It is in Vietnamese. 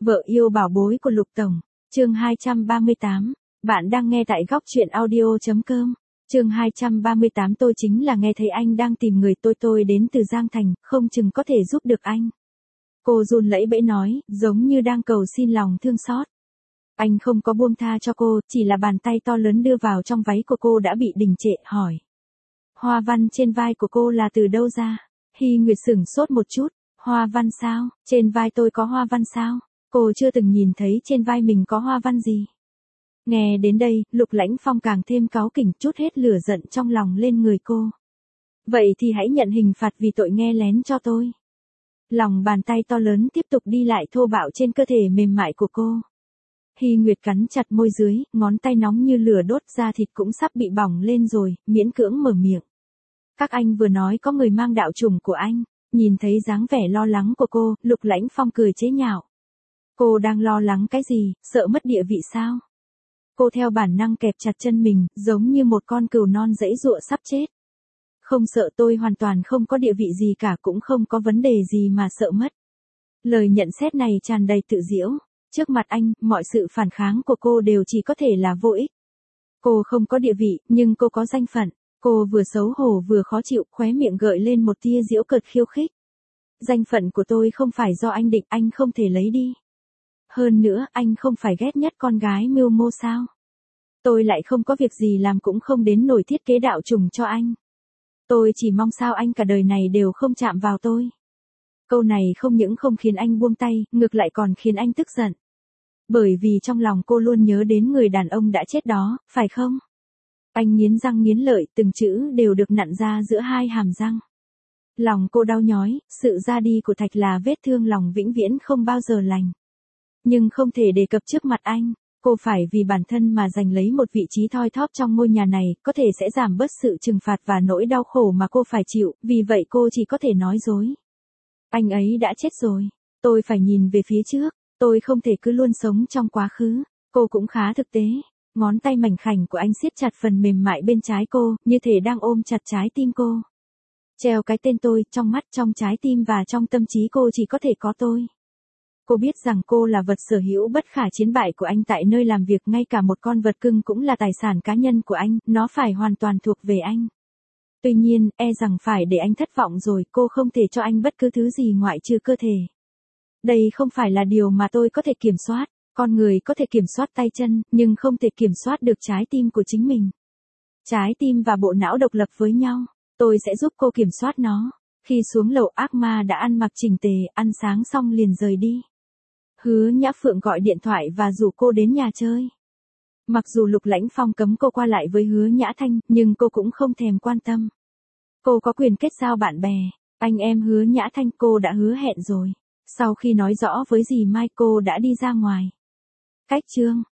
Vợ yêu bảo bối của Lục Tổng, chương 238, bạn đang nghe tại góc truyện audio.com. Chương 238 tôi chính là nghe thấy anh đang tìm người tôi đến từ Giang Thành, không chừng có thể giúp được anh. Cô run lẩy bẩy nói, giống như đang cầu xin lòng thương xót. Anh không có buông tha cho cô, chỉ là bàn tay to lớn đưa vào trong váy của cô đã bị đình trệ, hỏi. Hoa văn trên vai của cô là từ đâu ra? Hy Nguyệt sửng sốt một chút, hoa văn sao? Trên vai tôi có hoa văn sao? Cô chưa từng nhìn thấy trên vai mình có hoa văn gì. Nghe đến đây, Lục Lãnh Phong càng thêm cáu kỉnh, trút hết lửa giận trong lòng lên người cô. Vậy thì hãy nhận hình phạt vì tội nghe lén cho tôi. Lòng bàn tay to lớn tiếp tục đi lại thô bạo trên cơ thể mềm mại của cô. Hy Nguyệt cắn chặt môi dưới, ngón tay nóng như lửa đốt, da thịt cũng sắp bị bỏng lên rồi, miễn cưỡng mở miệng. Các anh vừa nói có người mang đạo chủng của anh. Nhìn thấy dáng vẻ lo lắng của cô, Lục Lãnh Phong cười chế nhạo. Cô đang lo lắng cái gì, sợ mất địa vị sao? Cô theo bản năng kẹp chặt chân mình, giống như một con cừu non giãy giụa sắp chết. Không sợ, tôi hoàn toàn không có địa vị gì cả, cũng không có vấn đề gì mà sợ mất. Lời nhận xét này tràn đầy tự giễu. Trước mặt anh, mọi sự phản kháng của cô đều chỉ có thể là vô ích. Cô không có địa vị, nhưng cô có danh phận. Cô vừa xấu hổ vừa khó chịu, khóe miệng gợi lên một tia giễu cợt khiêu khích. Danh phận của tôi không phải do anh định, anh không thể lấy đi. Hơn nữa, anh không phải ghét nhất con gái mưu mô sao? Tôi lại không có việc gì làm cũng không đến nổi thiết kế đạo chủng cho anh. Tôi chỉ mong sao anh cả đời này đều không chạm vào tôi. Câu này không những không khiến anh buông tay, ngược lại còn khiến anh tức giận. Bởi vì trong lòng cô luôn nhớ đến người đàn ông đã chết đó, phải không? Anh nghiến răng nghiến lợi, từng chữ đều được nặn ra giữa hai hàm răng. Lòng cô đau nhói, sự ra đi của Thạch là vết thương lòng vĩnh viễn không bao giờ lành. Nhưng không thể đề cập trước mặt anh, cô phải vì bản thân mà giành lấy một vị trí thoi thóp trong ngôi nhà này, có thể sẽ giảm bớt sự trừng phạt và nỗi đau khổ mà cô phải chịu, vì vậy cô chỉ có thể nói dối. Anh ấy đã chết rồi, tôi phải nhìn về phía trước, tôi không thể cứ luôn sống trong quá khứ. Cô cũng khá thực tế, ngón tay mảnh khảnh của anh siết chặt phần mềm mại bên trái cô, như thể đang ôm chặt trái tim cô. Treo cái tên tôi, trong mắt, trong trái tim và trong tâm trí cô chỉ có thể có tôi. Cô biết rằng cô là vật sở hữu bất khả chiến bại của anh tại nơi làm việc, ngay cả một con vật cưng cũng là tài sản cá nhân của anh, nó phải hoàn toàn thuộc về anh. Tuy nhiên, rằng phải để anh thất vọng rồi, cô không thể cho anh bất cứ thứ gì ngoại trừ cơ thể. Đây không phải là điều mà tôi có thể kiểm soát, con người có thể kiểm soát tay chân, nhưng không thể kiểm soát được trái tim của chính mình. Trái tim và bộ não độc lập với nhau, tôi sẽ giúp cô kiểm soát nó. Khi xuống lầu, ác ma đã ăn mặc chỉnh tề, ăn sáng xong liền rời đi. Hứa Nhã Phượng gọi điện thoại và rủ cô đến nhà chơi. Mặc dù Lục Lãnh Phong cấm cô qua lại với Hứa Nhã Thanh, nhưng cô cũng không thèm quan tâm. Cô có quyền kết giao bạn bè, anh em Hứa Nhã Thanh, cô đã hứa hẹn rồi. Sau khi nói rõ với dì Mai, cô đã đi ra ngoài. Cách chương